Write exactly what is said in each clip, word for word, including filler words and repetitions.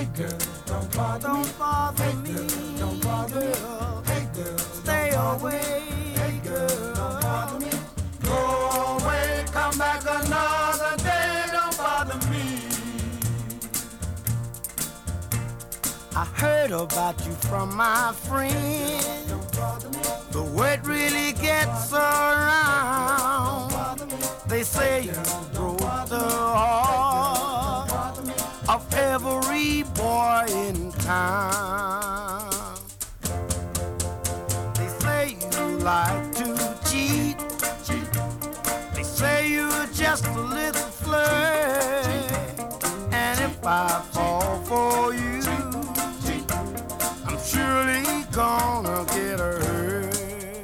Hey girl, don't bother me. Don't bother me. Hey girl, don't bother me. Hey girl, stay away. Hey girl, don't bother me. Go away, come back another day. Don't bother me. I heard about you from my friend. Don't bother me. The word really gets around. They say you broke the heart of every boy in town. They say you like to cheat. They say you're just a little flirt. And if I fall for you, I'm surely gonna get hurt.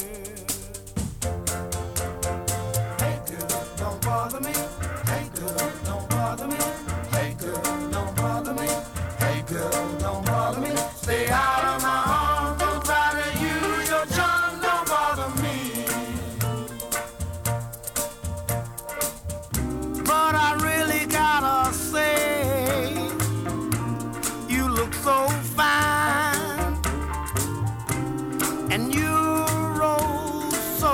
Hey girl, don't bother me. Hey girl, don't bother me. Hey girl, don't bother me. Hey girl, don't bother me. Stay out of my arms. Don't try to use your charm. Don't bother me. But I really gotta say, you look so fine, and you roll so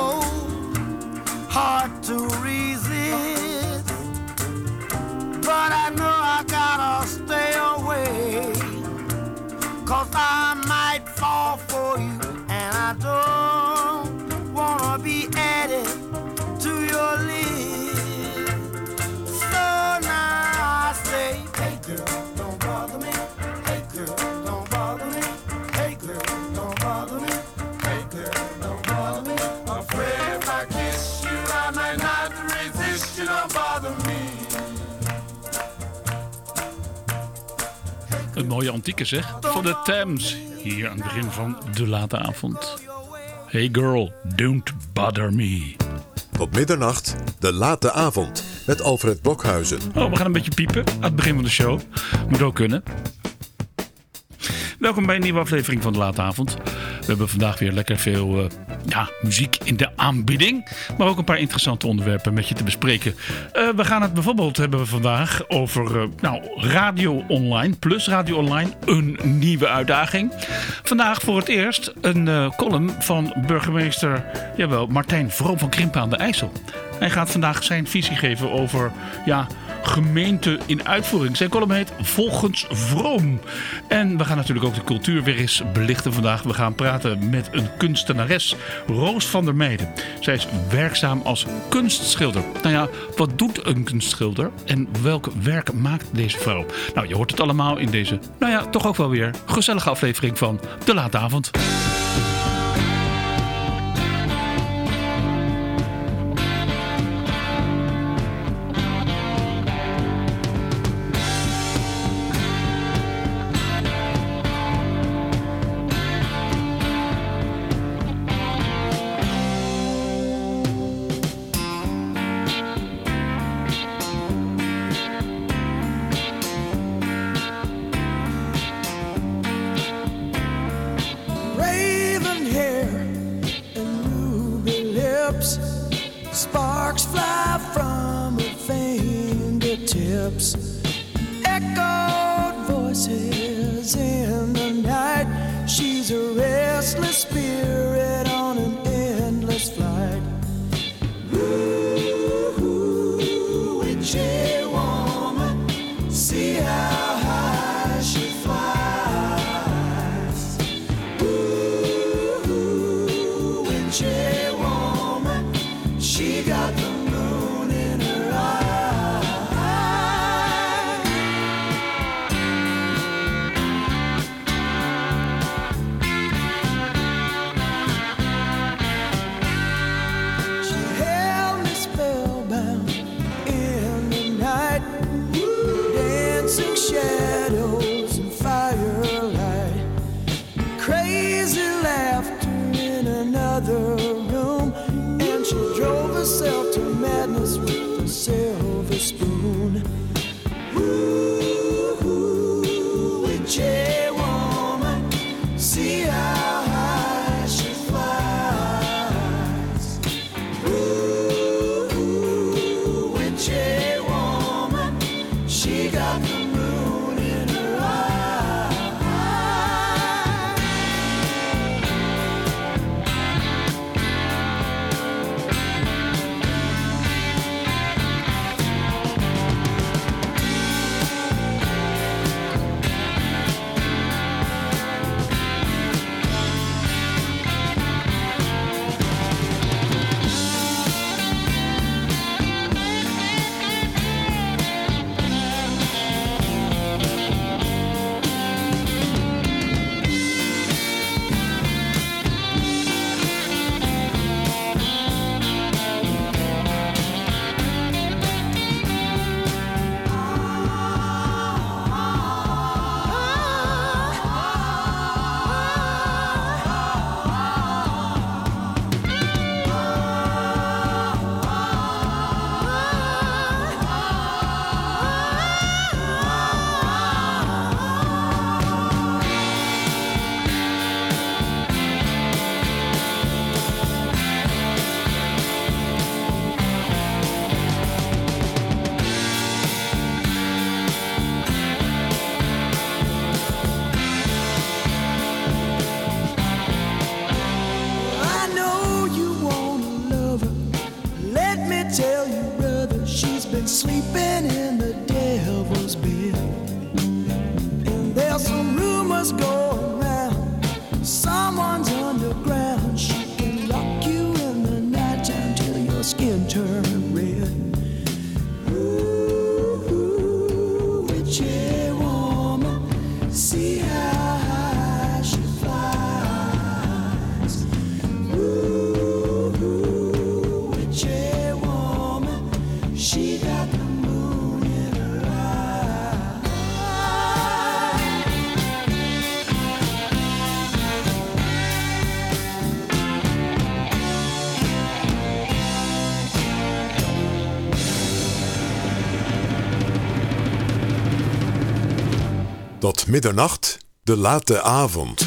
hard to resist. But I know I gotta stay away, 'cause I might fall for you, and I don't wanna be added to your list. So now I say, hey girl, don't bother me. Hey girl, don't bother me. Hey girl, don't bother me. Hey girl, don't bother me. I'm afraid if I kiss you, I might not resist you. Don't bother me. Een mooie antieke zeg, van de Thames. Hier aan het begin van de late avond. Hey girl, don't bother me. Tot middernacht, de late avond, met Alfred Blokhuizen. Oh, we gaan een beetje piepen aan het begin van de show. Moet ook kunnen. Welkom bij een nieuwe aflevering van de late avond. We hebben vandaag weer lekker veel uh, ja, muziek in de aanbieding. Maar ook een paar interessante onderwerpen met je te bespreken. Uh, we gaan het bijvoorbeeld hebben vandaag over uh, nou, Radio Online. Plus Radio Online, een nieuwe uitdaging. Vandaag voor het eerst een uh, column van burgemeester jawel, Martijn Vroom van Krimpen aan de IJssel. Hij gaat vandaag zijn visie geven over ja, gemeente in uitvoering. Zijn column heet Volgens Vroom. En we gaan natuurlijk ook de cultuur weer eens belichten vandaag. We gaan praten met een kunstenares, Roos van der Meijden. Zij is werkzaam als kunstschilder. Nou ja, wat doet een kunstschilder en welk werk maakt deze vrouw? Nou, je hoort het allemaal in deze, nou ja, toch ook wel weer gezellige aflevering van De Late Avond. Sparks fly from her fingertips. Echoed voices in the night. She's a restless spirit on an endless flight. Ooh, witchy woman, see how high she flies. Ooh, witchy. She got the moon in her eye. She held me spellbound in the night, dancing shadows and firelight, crazy laughter in another room. Tot middernacht, de late avond.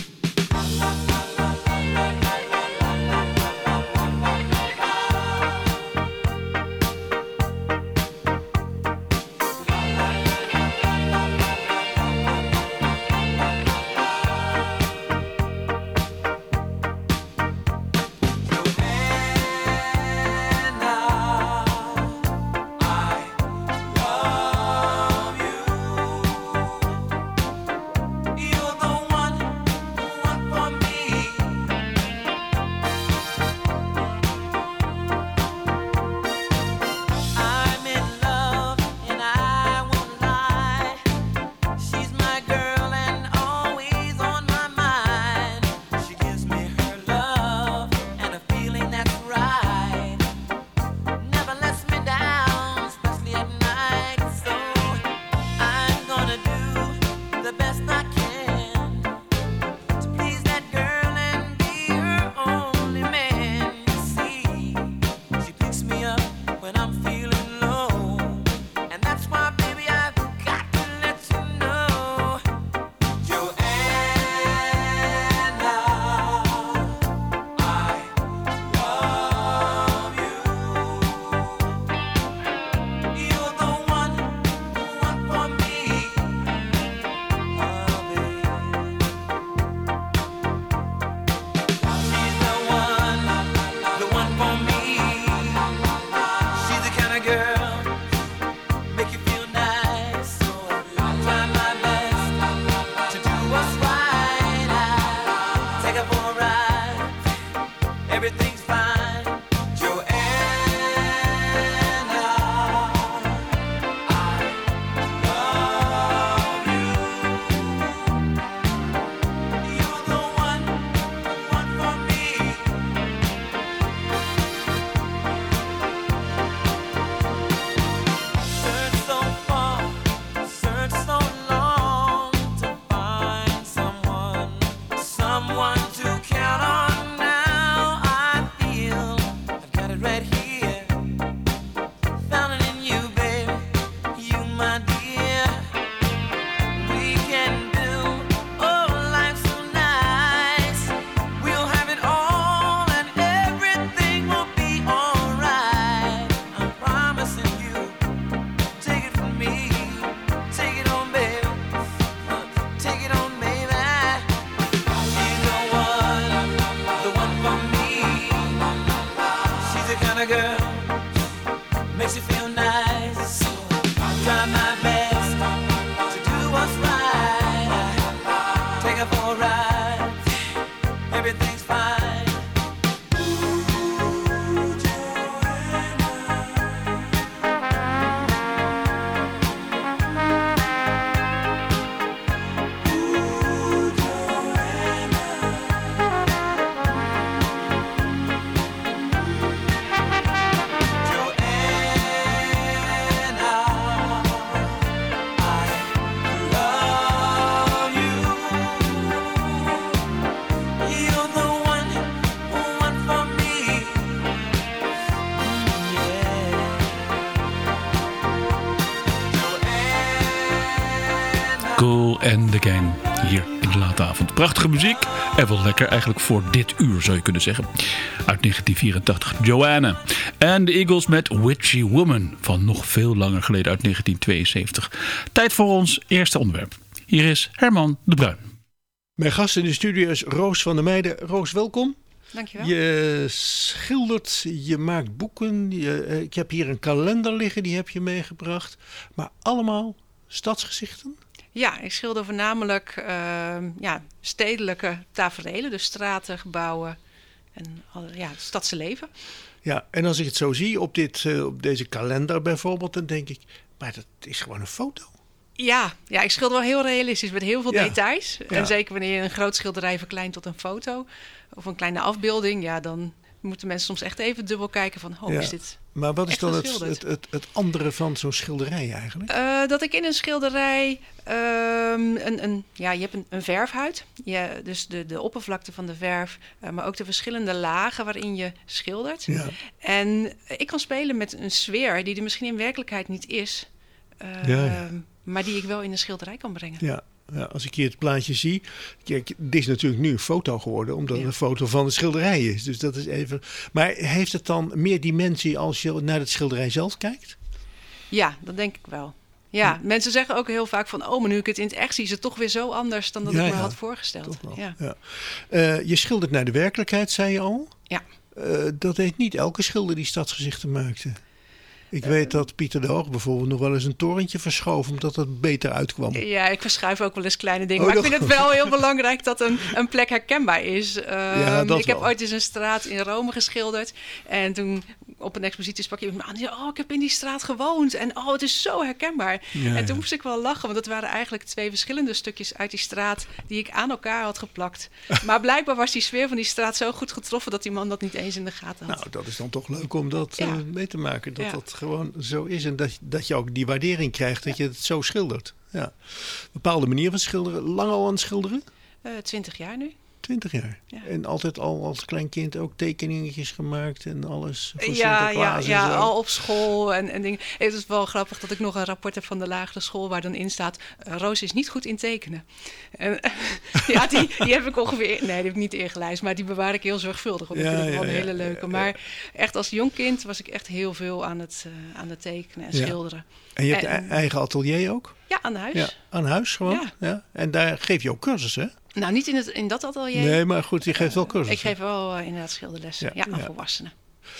Cool and the Gang hier in de late avond. Prachtige muziek en wel lekker eigenlijk voor dit uur zou je kunnen zeggen. Uit negentien vierentachtig, Joanna. En de Eagles met Witchy Woman van nog veel langer geleden uit negentien tweeënzeventig. Tijd voor ons eerste onderwerp. Hier is Herman de Bruin. Mijn gast in de studio is Roos van der Meijden. Roos, welkom. Dankjewel. Je schildert, je maakt boeken. Je, ik heb hier een kalender liggen, die heb je meegebracht. Maar allemaal stadsgezichten? Ja, ik schilder voornamelijk uh, ja, stedelijke taferelen. Dus straten, gebouwen en ja, het stadse leven. Ja, en als ik het zo zie op, dit, uh, op deze kalender bijvoorbeeld, dan denk ik, maar dat is gewoon een foto. Ja, ja, ik schilder wel heel realistisch met heel veel ja. details. Ja. En zeker wanneer je een groot schilderij verkleint tot een foto of een kleine afbeelding, ja, dan moeten mensen soms echt even dubbel kijken van, oh, ja. is dit Maar wat is echt dan het, geschilderd? het, het, het andere van zo'n schilderij eigenlijk? Uh, dat ik in een schilderij, um, een, een, ja, je hebt een, een verfhuid. Ja, dus de, de oppervlakte van de verf, uh, maar ook de verschillende lagen waarin je schildert. Ja. En ik kan spelen met een sfeer die er misschien in werkelijkheid niet is, uh, ja, ja. maar die ik wel in een schilderij kan brengen. Ja. ja, als ik hier het plaatje zie. Kijk, dit is natuurlijk nu een foto geworden, omdat Ja. het een foto van de schilderij is. Dus dat is even. Maar heeft het dan meer dimensie als je naar het schilderij zelf kijkt? Ja, dat denk ik wel. Ja, mensen zeggen ook heel vaak van... oh, maar nu ik het in het echt zie... is het toch weer zo anders dan dat Ja, ik me ja. had voorgesteld. Toch wel. Ja. Ja. Uh, je schildert naar de werkelijkheid, zei je al. Ja. Uh, dat deed niet elke schilder die stadsgezichten maakte. Ik uh, weet dat Pieter de Hoog bijvoorbeeld nog wel eens een torentje verschoof... omdat het beter uitkwam. Ja, ik verschuif ook wel eens kleine dingen. Oh, maar dat... ik vind het wel heel belangrijk dat een, een plek herkenbaar is. Uh, ja, dat ik heb wel. ooit eens een straat in Rome geschilderd. En toen op een expositie sprak iemand me aan. Die zei, oh, ik heb in die straat gewoond. En oh, het is zo herkenbaar. Ja, en toen ja. moest ik wel lachen. Want dat waren eigenlijk twee verschillende stukjes uit die straat... die ik aan elkaar had geplakt. Maar blijkbaar was die sfeer van die straat zo goed getroffen... dat die man dat niet eens in de gaten had. Nou, dat is dan toch leuk om dat Ja. uh, mee te maken. Dat Ja. dat gewoon zo is. En dat, dat je ook die waardering krijgt dat je het zo schildert. Ja. Bepaalde manier van schilderen. Lang al aan het schilderen? Uh, twintig jaar nu. Twintig jaar. Ja. En altijd al als klein kind ook tekeningetjes gemaakt en alles voor Ja, ja, Sinterklaas en ja zo. al op school en, en dingen. Het is wel grappig dat ik nog een rapport heb van de lagere school... waar dan in staat, uh, Roos is niet goed in tekenen. En, ja, die, die heb ik ongeveer... Nee, die heb ik niet ingelijst, maar die bewaar ik heel zorgvuldig. Want dat Ja, vind ik wel ja, een ja, hele leuke. ja, Maar echt als jong kind was ik echt heel veel aan het, uh, aan het tekenen en Ja. schilderen. En je hebt En- een eigen atelier ook? Ja, aan huis. Ja, aan huis gewoon? Ja. Ja. En daar geef je ook cursussen, hè? Nou, niet in, het, in dat atelier. Nee, maar goed, je geeft wel Uh, cursussen. ik geef wel uh, inderdaad schilderlessen. Ja, Ja, aan ja. volwassenen.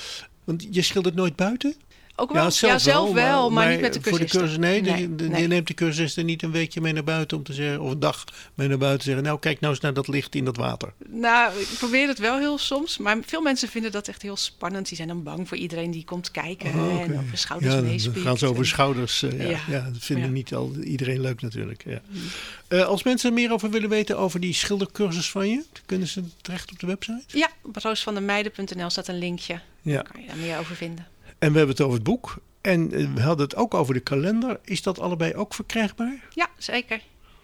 Want je schildert nooit buiten? Ook wel, ja, zelf, wel, wel, maar, niet met de Voor de cursisten. cursus, nee, Nee, de, de, nee. je neemt de cursus er niet een weekje mee naar buiten om te zeggen, of een dag mee naar buiten te zeggen, nou kijk nou eens naar dat licht in dat water. Nou, ik probeer het wel heel soms. Maar veel mensen vinden dat echt heel spannend. Die zijn dan bang voor iedereen die komt kijken. Oh, oké. En over schouders Ja, dan meespiekt. gaan ze over En- schouders. Uh, ja, ja. Ja. dat vinden Ja. niet al, iedereen leuk natuurlijk. Ja. Uh, als mensen er meer over willen weten over die schildercursus van je, kunnen ze terecht op de website? Ja, op roosvandermeijden punt n l staat een linkje. Ja. Daar kan je daar meer over vinden. En we hebben het over het boek. En uh, we hadden het ook over de kalender. Is dat allebei ook verkrijgbaar? Ja, zeker.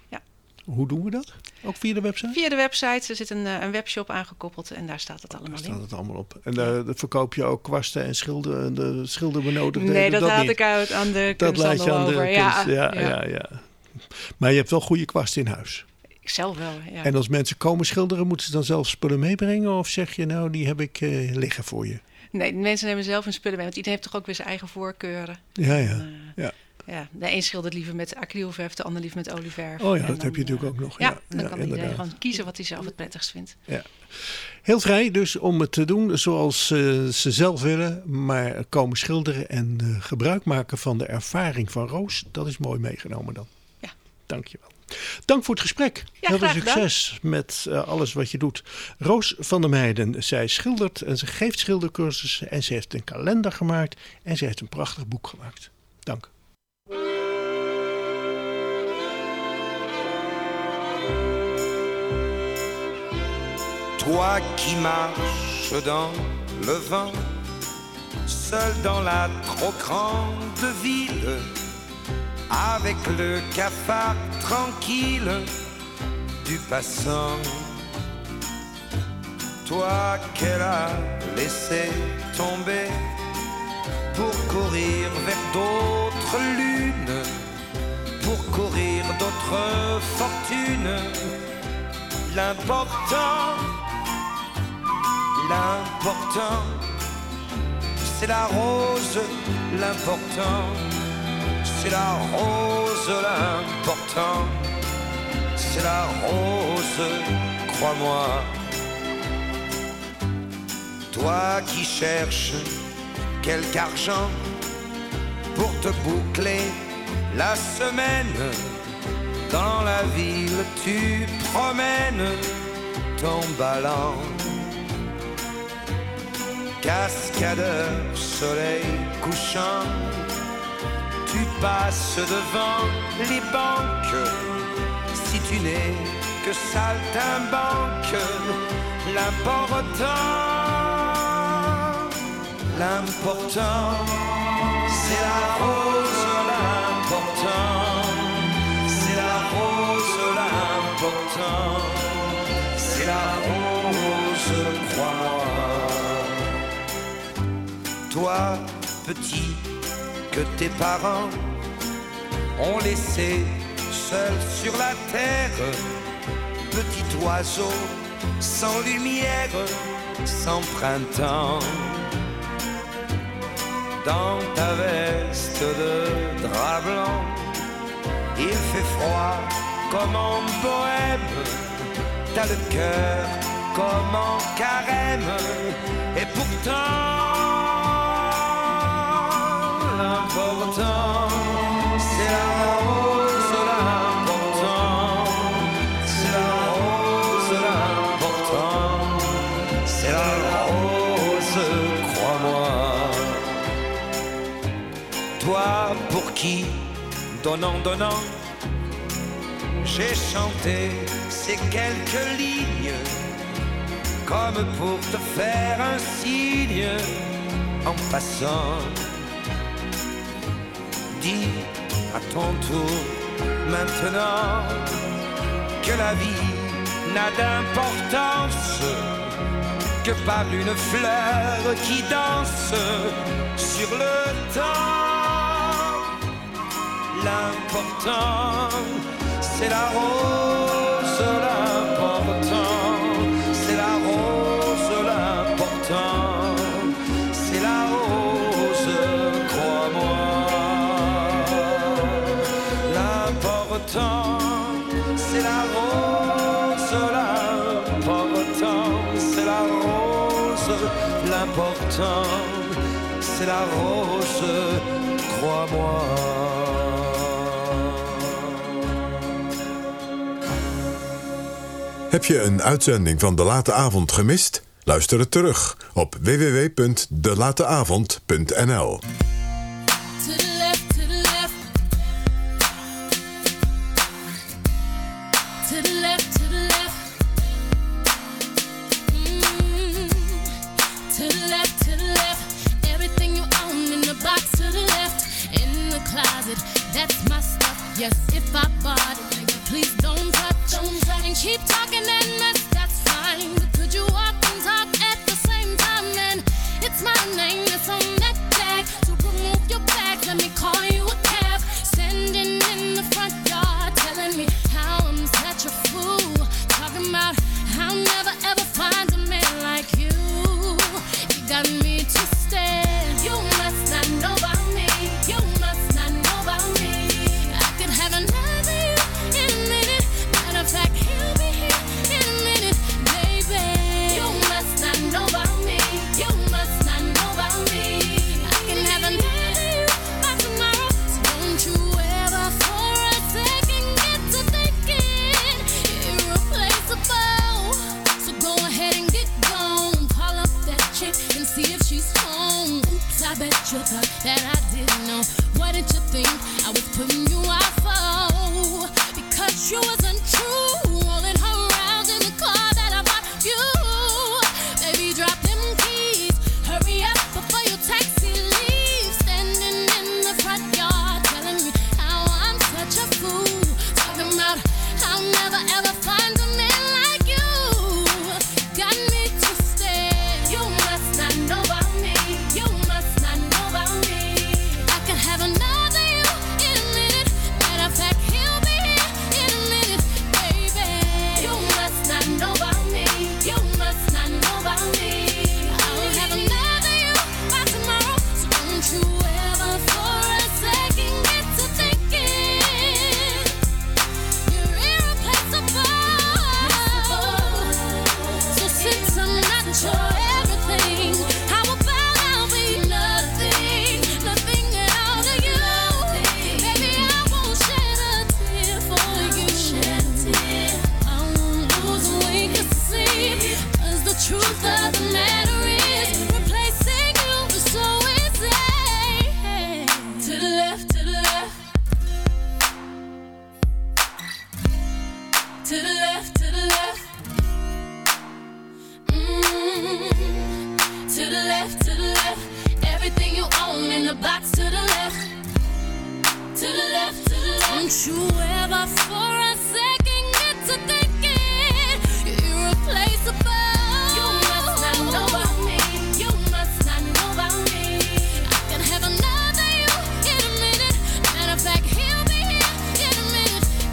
Hoe doen we dat? Ook via de website? Via de website. Er zit een, uh, een webshop aangekoppeld. En daar staat het Daar allemaal staat in. het allemaal op. En daar daar verkoop je ook kwasten en schilder, de schilderbenodigdheden? Nee, dat, dat laat niet. ik uit aan de Dat laat je kunsthandel aan de over. kunst. Ja, Ja, ja. ja. Ja, Maar je hebt wel goede kwasten in huis. Ik zelf wel, ja. En als mensen komen schilderen, moeten ze dan zelf spullen meebrengen? Of zeg je nou, die heb ik uh, liggen voor je? Nee, de mensen nemen zelf hun spullen mee. Want iedereen heeft toch ook weer zijn eigen voorkeuren. Ja, ja. En, uh, ja. Ja, de een schildert liever met acrylverf, de ander liever met olieverf. Oh ja, En dat dan, heb je natuurlijk uh, ook nog. Ja, Ja, dan ja, kan inderdaad. iedereen gewoon kiezen wat hij zelf het prettigst vindt. Ja. Heel vrij dus om het te doen zoals uh, ze zelf willen. Maar komen schilderen en uh, gebruik maken van de ervaring van Roos. Dat is mooi meegenomen dan. Ja. Dank je wel. Dank voor het gesprek. Ja, Heel veel graag gedaan. succes met uh, alles wat je doet. Roos van der Meijden, zij schildert en ze geeft schildercursussen. En ze heeft een kalender gemaakt. En ze heeft een prachtig boek gemaakt. Dank. Toi qui marches dans le vent, seul dans la trop grande ville, avec le cafard tranquille du passant. Toi qu'elle a laissé tomber pour courir vers d'autres lunes, pour courir d'autres fortunes. L'important, l'important, c'est la rose, l'important, c'est la rose, l'important, c'est la rose, crois-moi. Toi qui cherches quelque argent pour te boucler la semaine, dans la ville tu promènes ton ballon. Cascadeur, soleil couchant, tu passes devant les banques. Si tu n'es que saltimbanque, l'important, l'important, c'est la rose, l'important, c'est la rose, l'important, c'est la rose, crois-moi. Toi, petit, que tes parents ont laissé seul sur la terre, petit oiseau sans lumière, sans printemps. Dans ta veste de drap blanc, il fait froid comme en bohème, t'as le cœur comme en carême, et pourtant l'important c'est la rose, l'important c'est la rose, l'important c'est la rose, crois-moi. Toi pour qui, donnant, donnant, j'ai chanté ces quelques lignes, comme pour te faire un signe en passant. Dis à ton tour maintenant que la vie n'a d'importance que par une fleur qui danse sur le temps. L'important c'est la rose, l'important c'est la rose, l'important c'est la rose, crois-moi. L'important c'est la rose, l'important c'est la rose, l'important c'est la rose, crois-moi. Heb je een uitzending van De Late Avond gemist? Luister het terug op w w w punt de late avond punt n l. That's my stuff. Yes, if I bought it, nigga, please don't touch. Don't touch. And keep talking that mess, that's fine. But could you walk and talk at the same time? And it's my name that's on that tag. So remove your back, let me call you a cab. Standing in the front yard, telling me how I'm such a fool. Talking about I'll never ever find a man like you. You got me twisted. You must not know about me. You must not know about me. I could have another you in a minute. Matter of fact, he'll be here in a minute, baby. You must not know about me. You must not know about me. I can have another you by tomorrow. So don't you ever for a second get to thinking you're irreplaceable. So go ahead and get gone. Call up that chick and see if she's home. Oops, I bet you thought that I didn't know. What did you think I was putting you off for? Because you wasn't true. Rolling her around in the car that I bought you. Baby, drop them keys. Hurry up before your taxi leaves. Standing in the front yard, telling me how I'm such a fool. Talking about I'll never ever find a man like you. Got me twisted. You must not know about me. You must not know about me. I could have another you in a minute. Matter of fact, he'll be here in a minute, baby. You must not know about me. You must not know about me. I'll have another you by tomorrow. So don't you ever for a second get to thinking you're irreplaceable. So since I'm not your everything, how about I'll be nothing, nothing at all to you? Baby, I won't shed a tear for you. Shed a tear. I won't lose a wink of sleep. 'Cause the truth of the matter is, replacing you is so easy. To the left, to the left. To the left, to the left. Mm. To the left, to the left. Everything you own in the box to the left. To the left, to the left. Don't you ever for a second get to thinking you're irreplaceable. You must not know about me. You must not know about me. I can have another you in a minute. Matter of fact, he'll be here in a minute,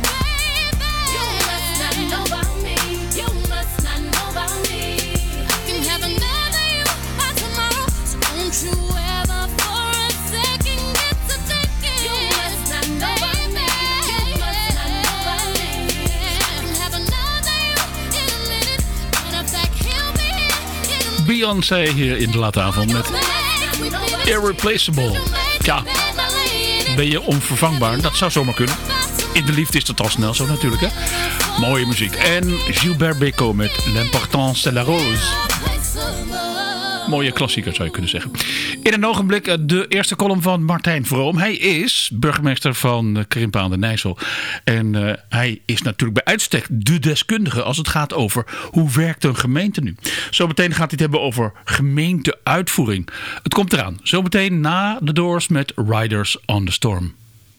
Beyoncé hier in de late avond met Irreplaceable. Ja, ben je onvervangbaar? Dat zou zomaar kunnen. In de liefde is dat al snel zo natuurlijk, hè? Mooie muziek. En Gilbert Bécaud met L'importance de la rose. Mooie klassieker zou je kunnen zeggen. In een ogenblik de eerste column van Martijn Vroom. Hij is burgemeester van Krimpen aan de Nijssel. En uh, hij is natuurlijk bij uitstek de deskundige als het gaat over hoe werkt een gemeente nu. Zometeen gaat hij het hebben over gemeenteuitvoering. Het komt eraan. Zometeen na de Doors met Riders on the Storm.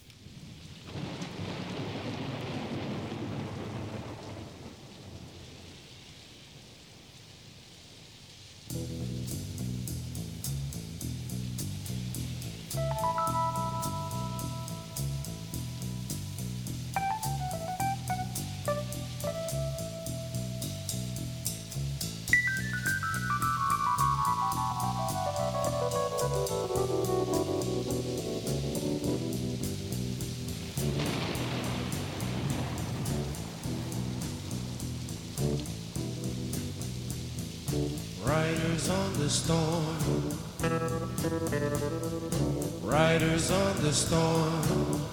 Riders on the storm, riders on the storm.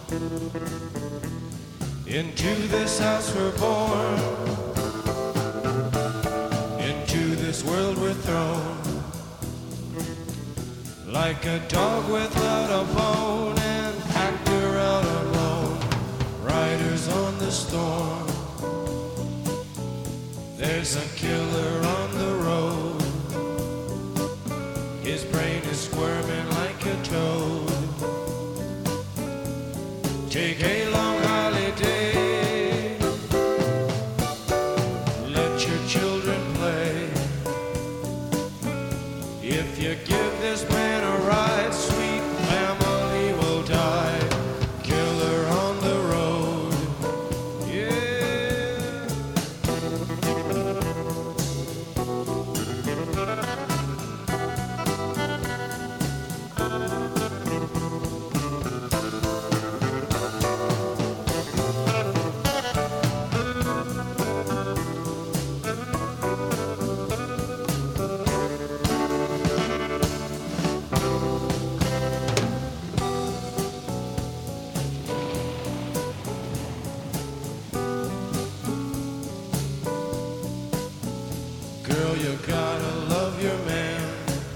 Into this house we're born, into this world we're thrown. Like a dog without a bone, an actor out alone. Riders on the storm. There's a killer on the road. His brain is squirming like a toad. Take a long holiday. Let your children play. If you give this man a ride, sweet family will die. Killer on the road. Yeah. Girl, you gotta love your man.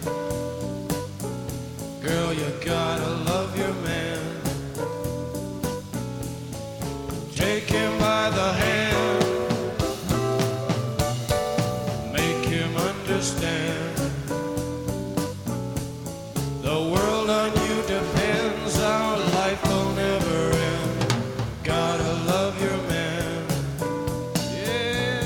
Girl, you gotta love your man. Take him by the hand. Make him understand. The world on you depends. Our life will never end. Gotta love your man. Yeah.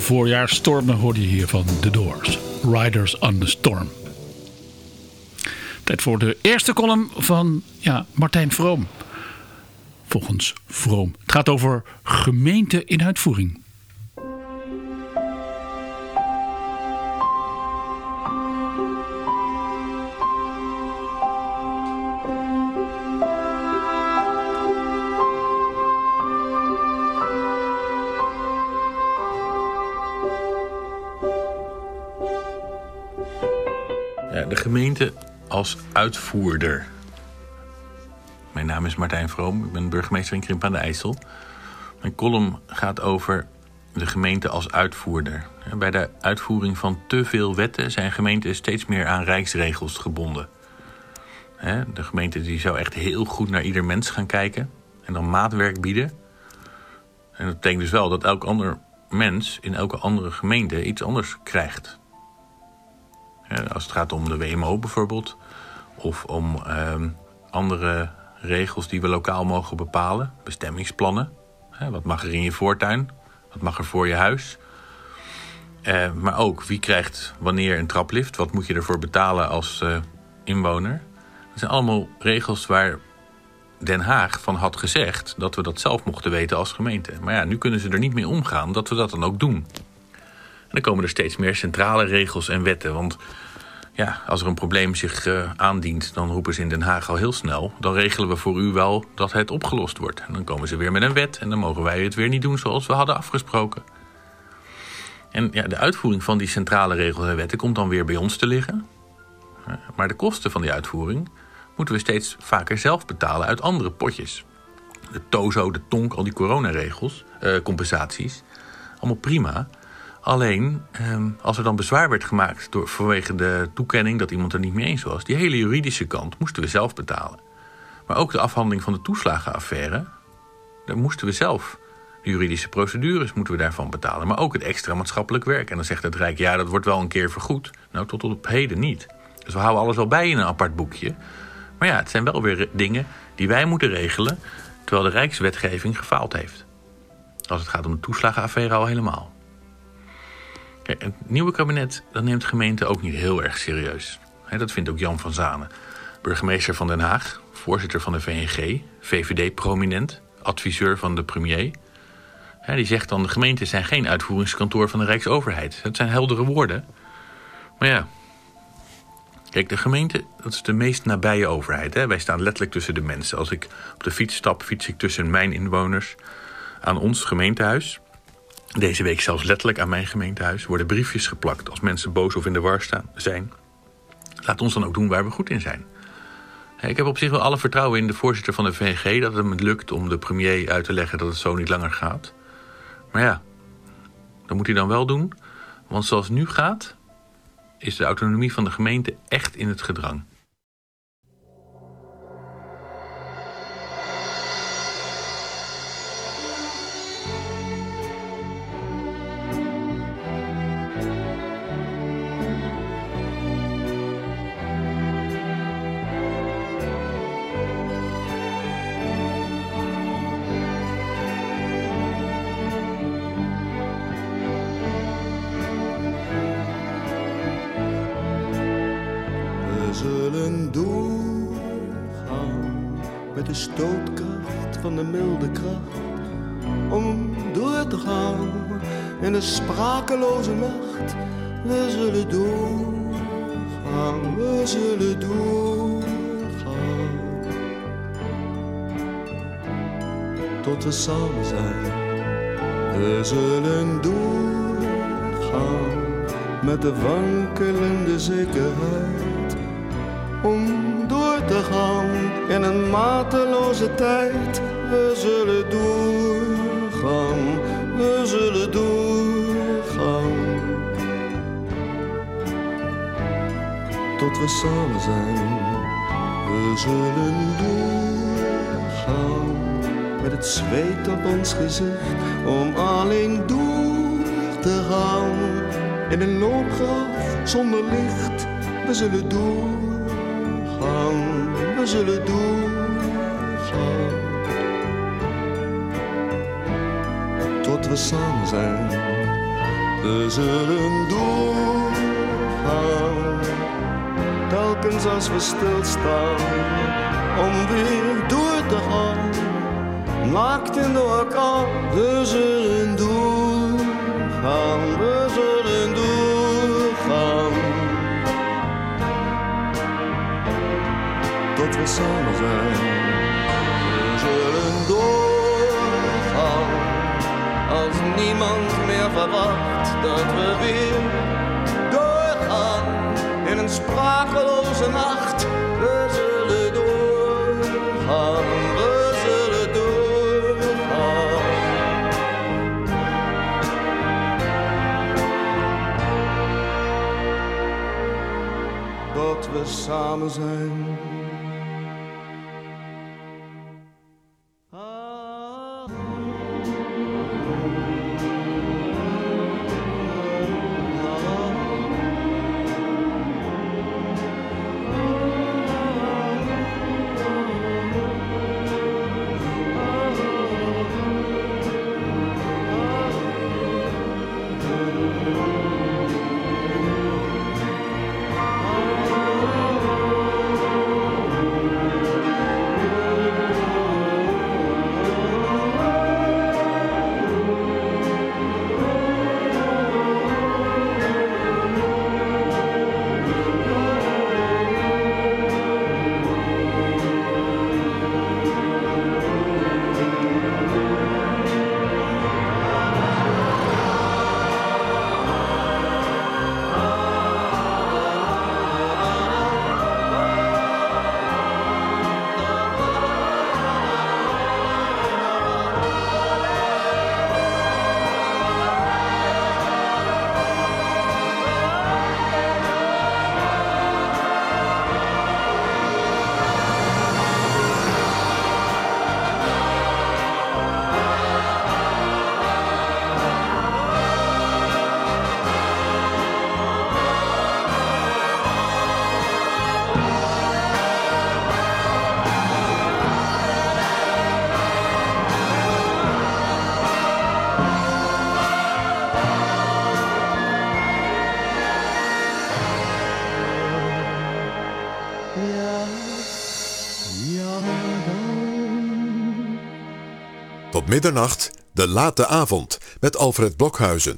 voorjaarsstorm, dan hoorde je hier van The Doors. Riders on the Storm. Tijd voor de eerste column van ja, Martijn Vroom. Volgens Vroom. Het gaat over gemeente in uitvoering. Ja, de gemeente als uitvoerder. Mijn naam is Martijn Vroom, ik ben burgemeester in Krimpen aan de IJssel. Mijn column gaat over de gemeente als uitvoerder. Bij de uitvoering van te veel wetten zijn gemeenten steeds meer aan rijksregels gebonden. De gemeente die zou echt heel goed naar ieder mens gaan kijken en dan maatwerk bieden. En dat betekent dus wel dat elk ander mens in elke andere gemeente iets anders krijgt. Als het gaat om de W M O bijvoorbeeld, of om eh, andere regels die we lokaal mogen bepalen, bestemmingsplannen. Wat mag er in je voortuin? Wat mag er voor je huis? Uh, maar ook, wie krijgt wanneer een traplift? Wat moet je ervoor betalen als uh, inwoner? Dat zijn allemaal regels waar Den Haag van had gezegd dat we dat zelf mochten weten als gemeente. Maar ja, nu kunnen ze er niet mee omgaan dat we dat dan ook doen. En dan komen er steeds meer centrale regels en wetten. Want ja, als er een probleem zich uh, aandient, dan roepen ze in Den Haag al heel snel. Dan regelen we voor u wel dat het opgelost wordt. En dan komen ze weer met een wet en dan mogen wij het weer niet doen zoals we hadden afgesproken. En ja, de uitvoering van die centrale regels en wetten komt dan weer bij ons te liggen. Maar de kosten van die uitvoering moeten we steeds vaker zelf betalen uit andere potjes. De TOZO, de T O N K, al die coronaregels, uh, compensaties, allemaal prima. Alleen, eh, als er dan bezwaar werd gemaakt door, vanwege de toekenning dat iemand er niet mee eens was, die hele juridische kant moesten we zelf betalen. Maar ook de afhandeling van de toeslagenaffaire, daar moesten we zelf. De juridische procedures moeten we daarvan betalen. Maar ook het extra maatschappelijk werk. En dan zegt het Rijk, ja, dat wordt wel een keer vergoed. Nou, tot op heden niet. Dus we houden alles wel bij in een apart boekje. Maar ja, het zijn wel weer dingen die wij moeten regelen, terwijl de Rijkswetgeving gefaald heeft. Als het gaat om de toeslagenaffaire al helemaal. Kijk, het nieuwe kabinet dat neemt de gemeente ook niet heel erg serieus. He, dat vindt ook Jan van Zanen, burgemeester van Den Haag, voorzitter van de V N G, V V D-prominent, adviseur van de premier. He, die zegt dan, de gemeenten zijn geen uitvoeringskantoor van de Rijksoverheid. Dat zijn heldere woorden. Maar ja, kijk, de gemeente, dat is de meest nabije overheid. Hè? Wij staan letterlijk tussen de mensen. Als ik op de fiets stap, fiets ik tussen mijn inwoners aan ons gemeentehuis. Deze week zelfs letterlijk aan mijn gemeentehuis worden briefjes geplakt als mensen boos of in de war staan, zijn. Laat ons dan ook doen waar we goed in zijn. Ik heb op zich wel alle vertrouwen in de voorzitter van de V N G dat het hem lukt om de premier uit te leggen dat het zo niet langer gaat. Maar ja, dat moet hij dan wel doen. Want zoals het nu gaat, is de autonomie van de gemeente echt in het gedrang. zullen doorgaan met de stootkracht van de milde kracht, om door te gaan in de sprakeloze nacht. We zullen doorgaan, we zullen doorgaan, tot we samen zijn. We zullen doorgaan met de wankelende zekerheid, om door te gaan in een mateloze tijd. We zullen doorgaan, we zullen doorgaan, tot we samen zijn. We zullen doorgaan met het zweet op ons gezicht, om alleen door te gaan in een loopgraaf zonder licht. We zullen doorgaan, we zullen doorgaan, tot we samen zijn. We zullen doorgaan, telkens als we stilstaan, om weer door te gaan, naakt in de orkaan. We zullen doorgaan, we zullen doorgaan, tot we samen zijn. We zullen doorgaan, als niemand meer verwacht dat we weer doorgaan in een sprakeloze nacht. We zullen doorgaan, we zullen doorgaan. Tot we samen zijn. Tot middernacht, de late avond, met Alfred Blokhuizen.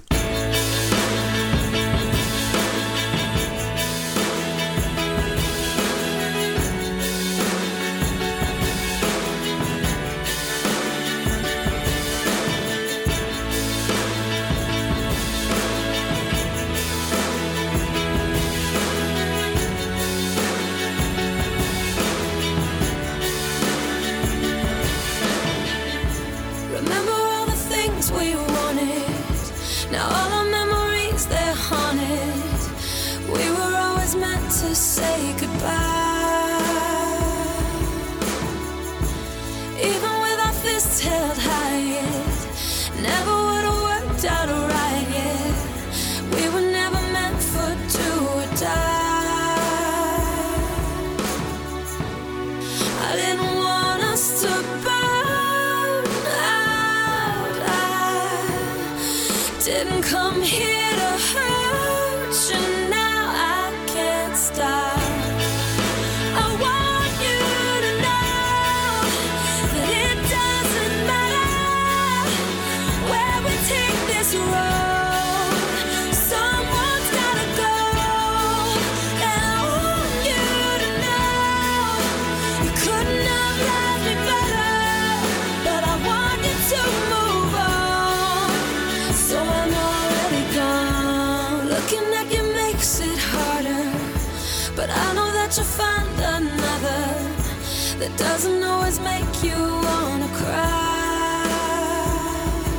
Didn't come here to hurt you, now I can't stop. I want you to know that it doesn't matter where we take this road, someone's gotta go. And I want you to know you couldn't have loved me better, but I want you to move on. So I'm already gone. Looking at you makes it harder, but I know that you'll find another that doesn't always make you wanna cry.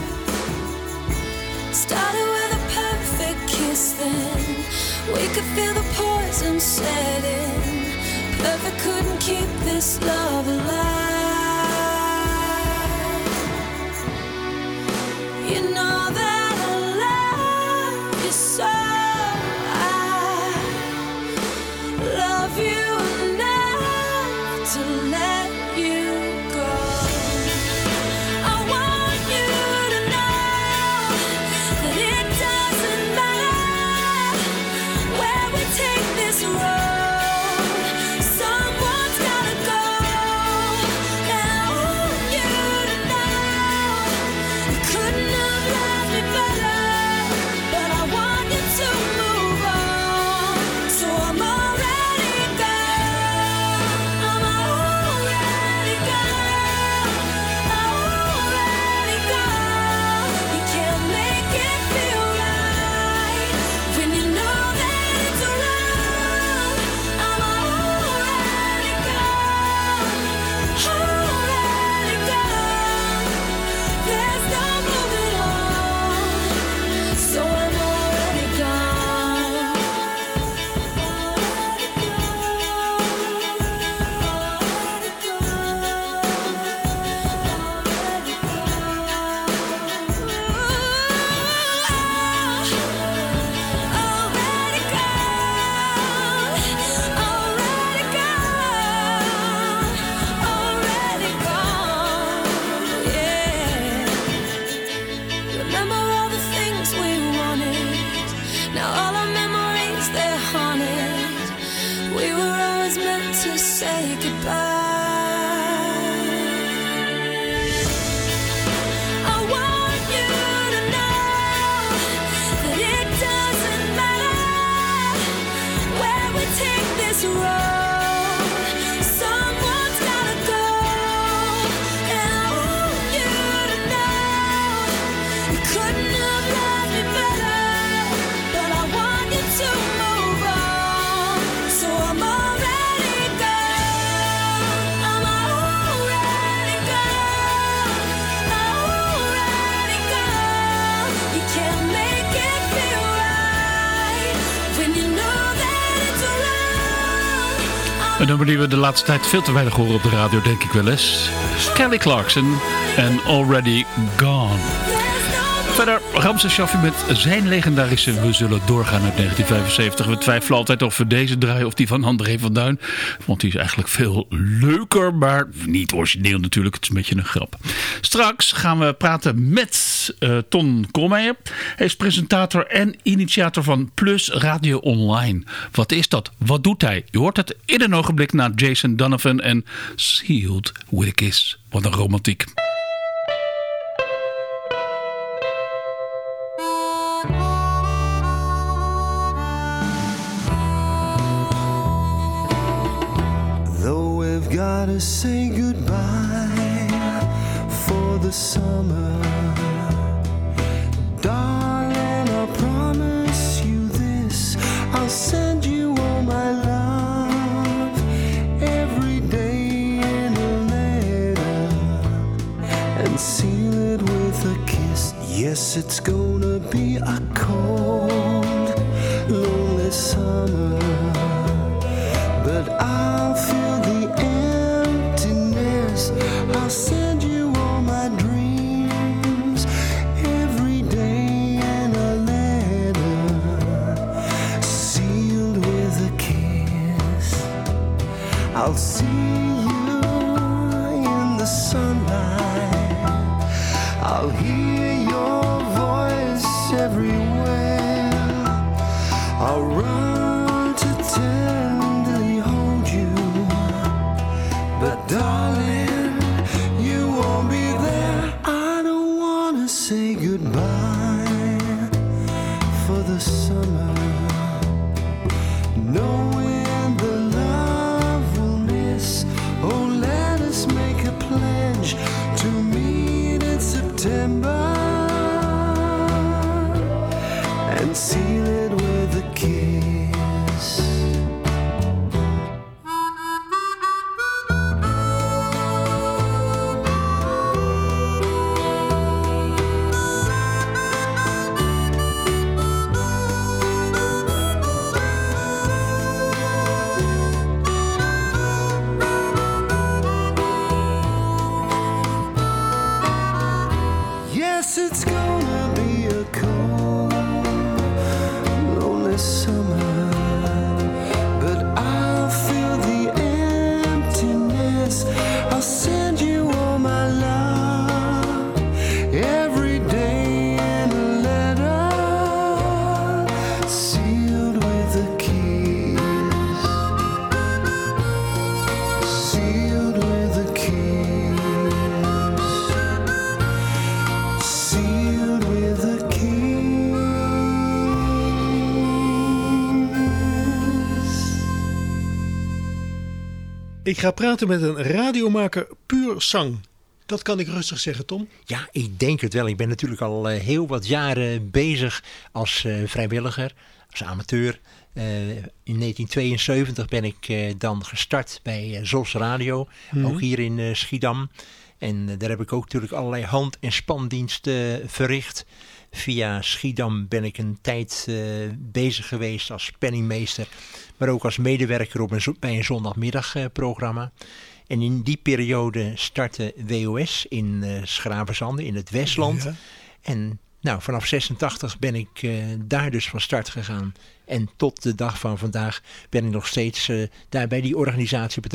Started with a perfect kiss, then we could feel the poison set in. Perfect couldn't keep this love alive. You know that I love you so. I love you enough to let you go. I want you to know that it doesn't say goodbye. I want you to know that it doesn't matter where we take this road. Someone's gotta go, and I want you to know you couldn't have loved me better, but I want you to move on. So I'm already gone. I'm already gone. Already gone. You can't make it feel right when you know that it's wrong. Een nummer die we de laatste tijd veel te weinig horen op de radio, denk ik wel eens. Kelly Clarkson en Already Gone. Verder Ramses Shaffi met zijn legendarische We Zullen Doorgaan uit negentien vijfenzeventig. We twijfelen altijd of we deze draaien of die van André van Duin. Want die is eigenlijk veel leuker, maar niet origineel natuurlijk. Het is een beetje een grap. Straks gaan we praten met uh, Ton Koolmeijer. Hij is presentator en initiator van Plus Radio Online. Wat is dat? Wat doet hij? Je hoort het in een ogenblik naar Jason Donovan en Sealed with a Kiss. Wat een romantiek. Though we've gotta say goodbye for the summer, darling, I promise you this, I'll send you all my love every day in a letter and seal it with a kiss. Yes, it's gonna be a cold, lonely summer, but I'll feel the emptiness. I'll send you all my dreams every day in a letter sealed with a kiss. I'll see you in the sunlight. I'll hear your voice everywhere. I'll run to tenderly hold you, but darling, you won't be there. I don't wanna say goodbye for the summer, knowing the love we'll miss. Oh, let us make a pledge to meet in September and seal it with a kiss. Yes, it's gonna be a cold, lonely summer, but I'll feel the emptiness. I'll send you all my love every day in a letter sealed with a kiss. Sealed with a kiss. Sealed with a kiss. Ik ga praten met een radiomaker puur zang. Dat kan ik rustig zeggen, Tom. Ja, ik denk het wel. Ik ben natuurlijk al uh, heel wat jaren bezig als uh, vrijwilliger, als amateur. Uh, in negentien tweeënzeventig ben ik uh, dan gestart bij uh, Zos Radio, mm-hmm. ook hier in uh, Schiedam. En uh, daar heb ik ook natuurlijk allerlei hand- en spandiensten verricht. Via Schiedam ben ik een tijd uh, bezig geweest als penningmeester, maar ook als medewerker op een, bij een zondagmiddagprogramma. Uh, en in die periode startte W O S in uh, Schravenzande in het Westland. Ja. En nou, vanaf zesentachtig ben ik uh, daar dus van start gegaan. En tot de dag van vandaag ben ik nog steeds uh, daar bij die organisatie betrokken.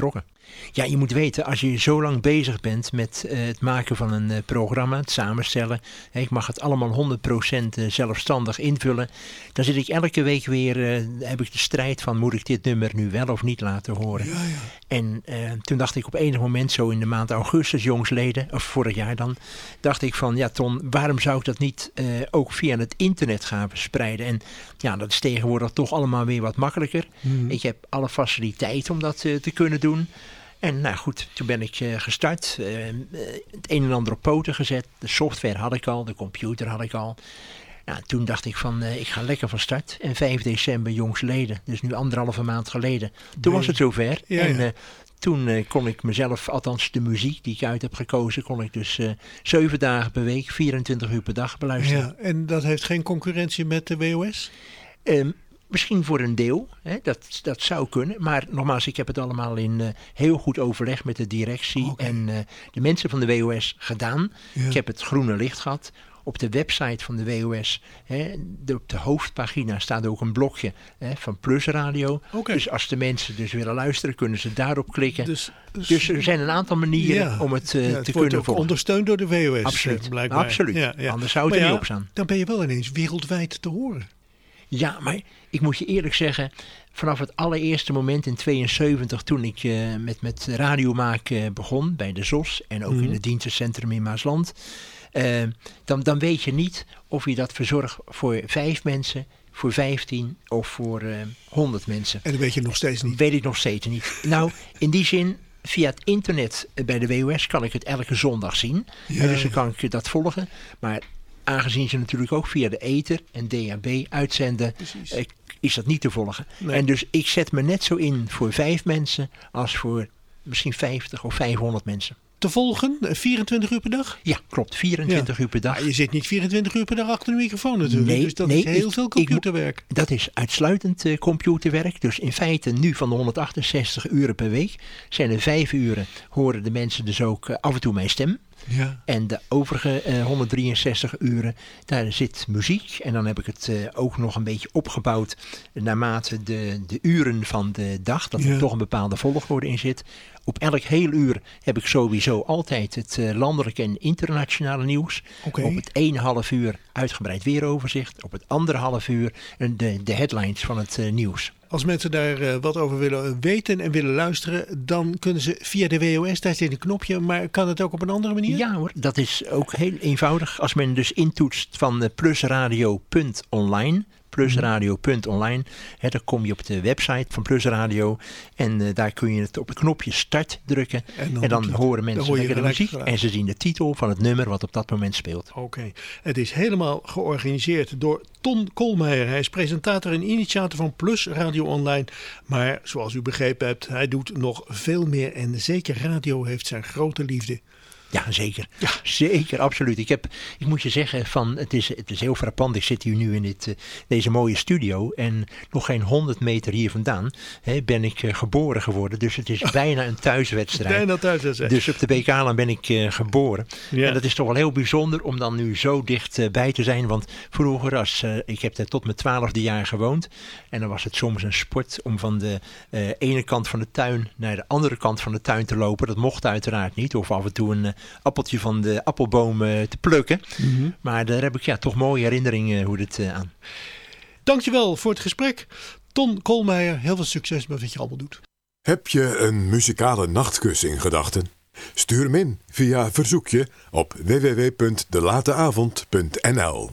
Ja, je moet weten, als je zo lang bezig bent met uh, het maken van een uh, programma, het samenstellen. Hè, ik mag het allemaal honderd procent uh, zelfstandig invullen. Dan zit ik elke week weer, uh, heb ik de strijd van, moet ik dit nummer nu wel of niet laten horen? Ja, ja. En uh, toen dacht ik op enig moment, zo in de maand augustus, jongsleden, of vorig jaar dan, dacht ik van, ja Ton, waarom zou ik dat niet uh, ook via het internet gaan verspreiden? En ja, dat is tegenwoordig toch allemaal weer wat makkelijker. Hmm. Ik heb alle faciliteiten om dat uh, te kunnen doen. En nou goed, toen ben ik uh, gestart, uh, het een en ander op poten gezet. De software had ik al, de computer had ik al. Nou, toen dacht ik van, uh, ik ga lekker van start. En vijf december jongsleden, dus nu anderhalve maand geleden. Toen was het zover. Ja, en ja. Uh, toen uh, kon ik mezelf, althans de muziek die ik uit heb gekozen, kon ik dus uh, zeven dagen per week, vierentwintig uur per dag beluisteren. Ja, en dat heeft geen concurrentie met de W O S? Um, Misschien voor een deel, hè, dat, dat zou kunnen. Maar nogmaals, ik heb het allemaal in uh, heel goed overleg met de directie okay. en uh, de mensen van de W O S gedaan. Ja. Ik heb het groene licht gehad. Op de website van de W O S, hè, de, op de hoofdpagina staat ook een blokje hè, van Plus Radio. Okay. Dus als de mensen dus willen luisteren, kunnen ze daarop klikken. Dus, dus, dus er zijn een aantal manieren ja, om het uh, ja, het te kunnen volgen. Ondersteund door de W O S. Absoluut, blijkbaar. Absoluut. Ja, ja. Anders zou het maar er ja, niet op staan. Dan ben je wel ineens wereldwijd te horen. Ja, maar ik moet je eerlijk zeggen, vanaf het allereerste moment in tweeënzeventig toen ik uh, met, met radio maken begon bij de Z O S en ook mm. in het dienstencentrum in Maasland, uh, dan, dan weet je niet of je dat verzorgt voor vijf mensen, voor vijftien of voor uh, honderd mensen. En dat weet je nog steeds niet? Weet ik nog steeds niet. Nou, in die zin, via het internet bij de W O S kan ik het elke zondag zien. Ja. Dus dan kan ik dat volgen, maar aangezien ze natuurlijk ook via de ether en D A B uitzenden, eh, is dat niet te volgen. Nee. En dus ik zet me net zo in voor vijf mensen als voor misschien vijftig of vijfhonderd mensen. Te volgen? vierentwintig uur per dag? Ja, klopt. vierentwintig ja. uur per dag. Maar je zit niet vierentwintig uur per dag achter de microfoon natuurlijk. Nee, dus dat nee, is heel ik, veel computerwerk. Ik, dat is uitsluitend uh, computerwerk. Dus in feite nu van de honderdachtenzestig uren per week zijn er vijf uren horen de mensen dus ook uh, af en toe mijn stem. Ja. En de overige uh, honderddrieënzestig uren, daar zit muziek. En dan heb ik het uh, ook nog een beetje opgebouwd naarmate de, de uren van de dag. Dat ja. er toch een bepaalde volgorde in zit. Op elk heel uur heb ik sowieso altijd het uh, landelijke en internationale nieuws. Okay. Op het ene half uur uitgebreid weeroverzicht. Op het andere half uur de, de headlines van het uh, nieuws. Als mensen daar uh, wat over willen weten en willen luisteren, dan kunnen ze via de W O S, daar zit een knopje, maar kan het ook op een andere manier? Ja hoor, dat is ook heel eenvoudig. Als men dus intoetst van uh, plusradio punt online, plusradio punt online, hè, dan kom je op de website van Plus Radio en uh, daar kun je het op het knopje start drukken en dan, en dan horen mensen dan lekker de muziek geluid. En ze zien de titel van het nummer wat op dat moment speelt. Oké, okay. Het is helemaal georganiseerd door Ton Koolmeijer. Hij is presentator en initiator van Plus Radio Online, maar zoals u begrepen hebt, hij doet nog veel meer en zeker radio heeft zijn grote liefde. Ja, zeker. Ja. Zeker, absoluut. Ik, heb, ik moet je zeggen, van, het, is, het is heel frappant. Ik zit hier nu in dit, uh, deze mooie studio. En nog geen honderd meter hier vandaan hè, ben ik uh, geboren geworden. Dus het is bijna een thuiswedstrijd. Bijna thuiswedstrijd. Dus op de B K-land ben ik uh, geboren. Ja. En dat is toch wel heel bijzonder om dan nu zo dicht uh, bij te zijn. Want vroeger, als, uh, ik heb daar tot mijn twaalfde jaar gewoond. En dan was het soms een sport om van de uh, ene kant van de tuin naar de andere kant van de tuin te lopen. Dat mocht uiteraard niet. Of af en toe een uh, appeltje van de appelboom uh, te plukken. Mm-hmm. Maar daar heb ik ja, toch mooie herinneringen hoe dit uh, aan. Dankjewel voor het gesprek. Ton Koolmeijer, heel veel succes met wat je allemaal doet. Heb je een muzikale nachtkus in gedachten? Stuur hem in via verzoekje op w w w punt de late avond punt n l.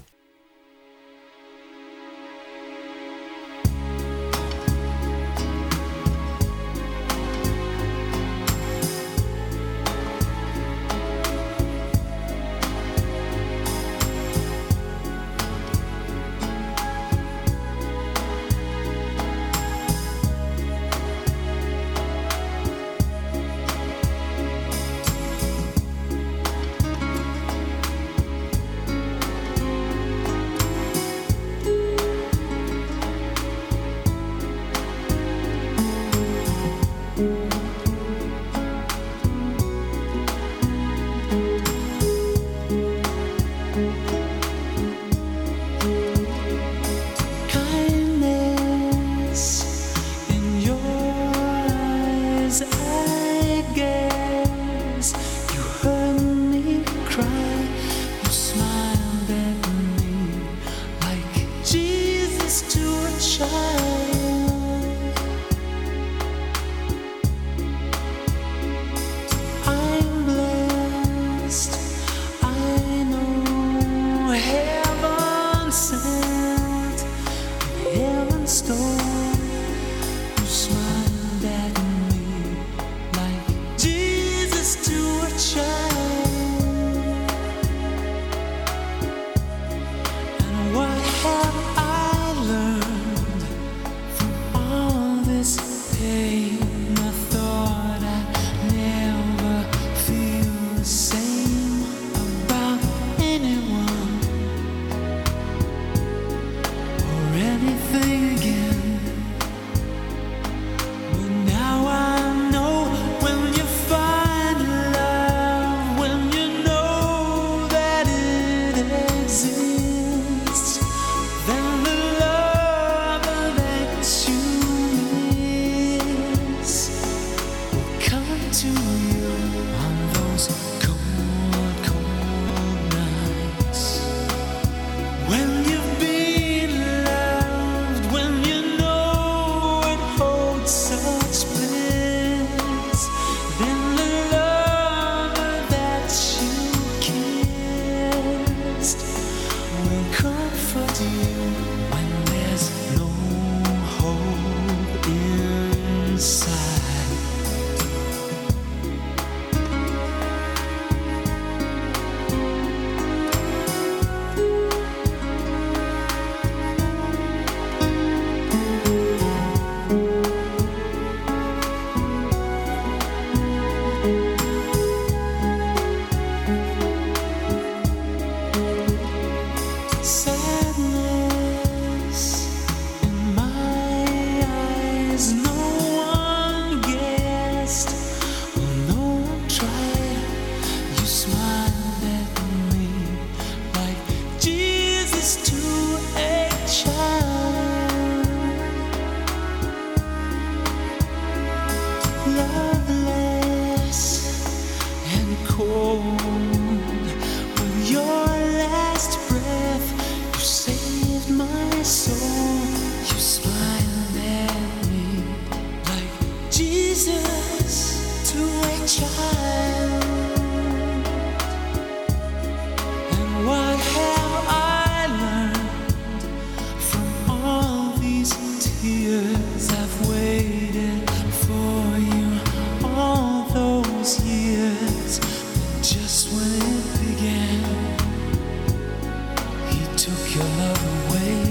stone. You smiled at me like Jesus to a child. And what have I learned from all this pain? I thought I'd never feel the same about anyone or anything again. But now I know when you find love, when you know that it exists, then the love that you miss will come to you on those cold, cold nights. When you've been loved, when you know it holds such bliss, then the love that you kissed will comfort you when there's no hope inside. Sadness in my eyes, no one guessed, or no one tried. You smiled at me like Jesus to a child. Loveless and cold, with your last breath, you saved my soul. You smiled at me like Jesus to a child. And what have I learned from all these tears? I've waited for you all those years, but just when it began, he took your love away.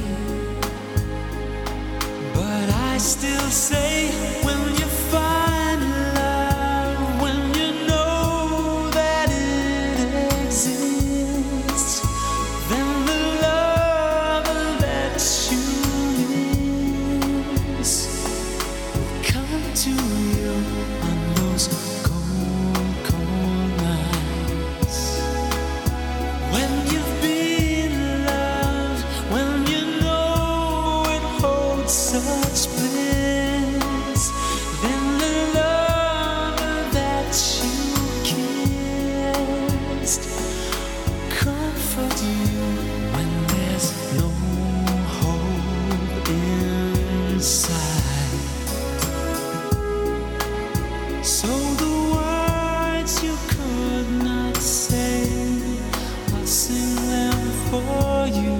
But I still say, when you find love, when you know that it exists, then the love that you miss will come to you on those cold, cold nights. When you've been loved, when you know it holds such bliss, then the love that you kissed will comfort you when there's no hope inside. So the words you could not say, I'll sing them for you.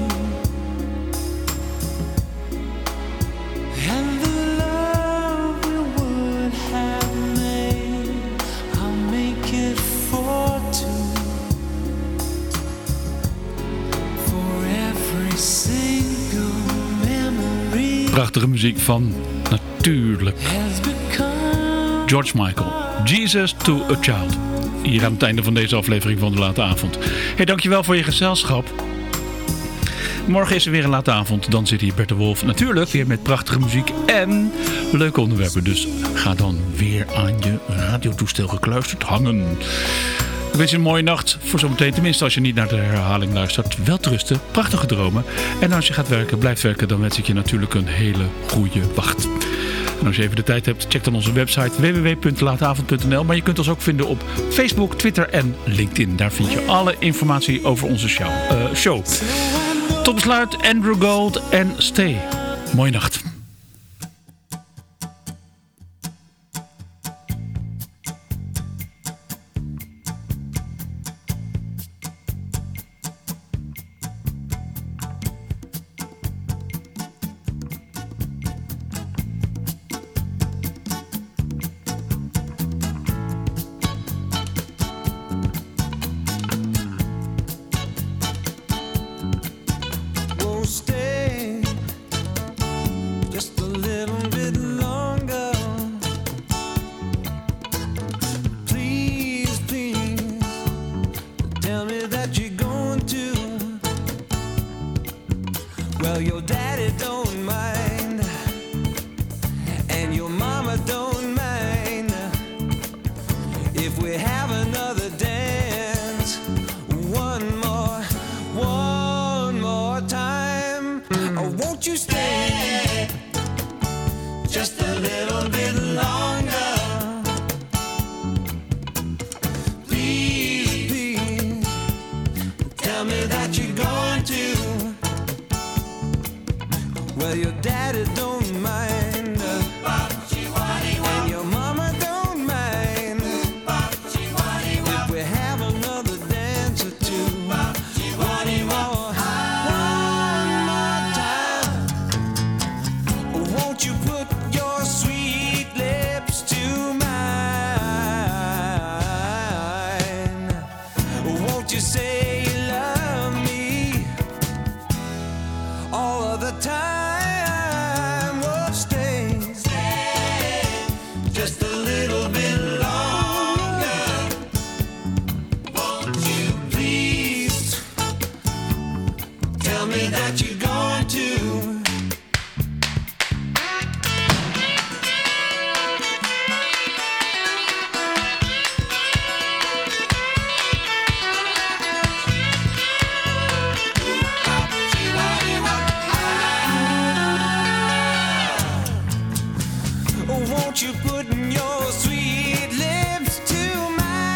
And the love we would have made, I'll make it for two. For every single memory Prachtige muziek van natuurlijk has become George Michael. Jesus to a Child. Hier aan het einde van deze aflevering van De Late Avond. Hey, dankjewel voor je gezelschap. Morgen is er weer een late avond. Dan zit hier Bert de Wolf natuurlijk weer met prachtige muziek en leuke onderwerpen. Dus ga dan weer aan je radiotoestel gekluisterd hangen. Ik wens je een mooie nacht voor zometeen. Tenminste als je niet naar de herhaling luistert. Welterusten, prachtige dromen. En als je gaat werken, blijft werken, dan wens ik je natuurlijk een hele goede wacht. En als je even de tijd hebt, check dan onze website w w w punt lateavond punt n l. Maar je kunt ons ook vinden op Facebook, Twitter en LinkedIn. Daar vind je alle informatie over onze show. Uh, show. Tot besluit Andrew Gold en Stay. Mooie nacht. just a little bit longer. Please, please, tell me that you're going to. Well, your daddy don't mind, and your mama don't mind if we have another dance or two. One more, one more time. Won't you put your sweet lips to mine? Won't you say you love me all of the time? Oh, stay, stay just a little bit longer. Won't you please tell me that you're going to? Won't you put your sweet lips to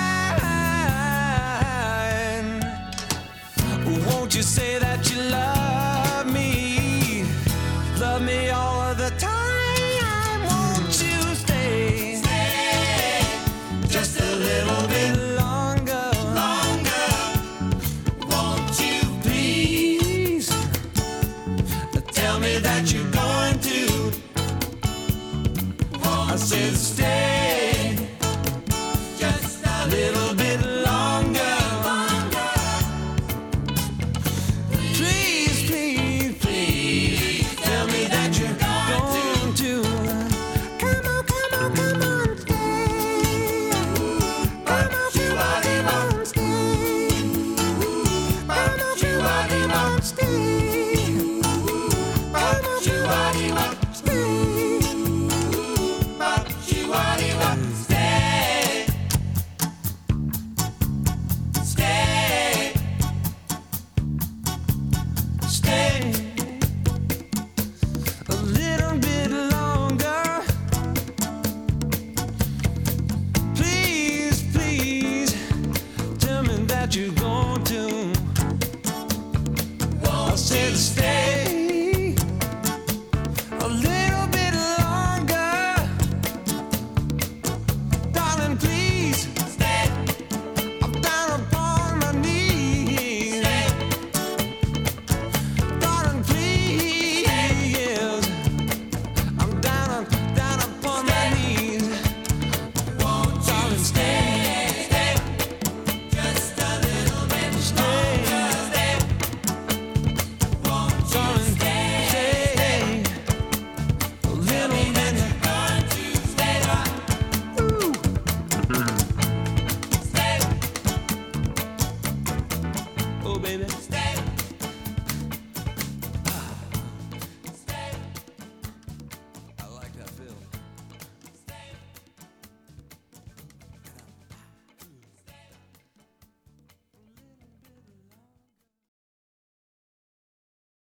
mine? Won't you say that you love me? Love me all of the time. Won't you stay? Stay just a little bit longer. Longer. Won't you please tell me that you're going to? I said stay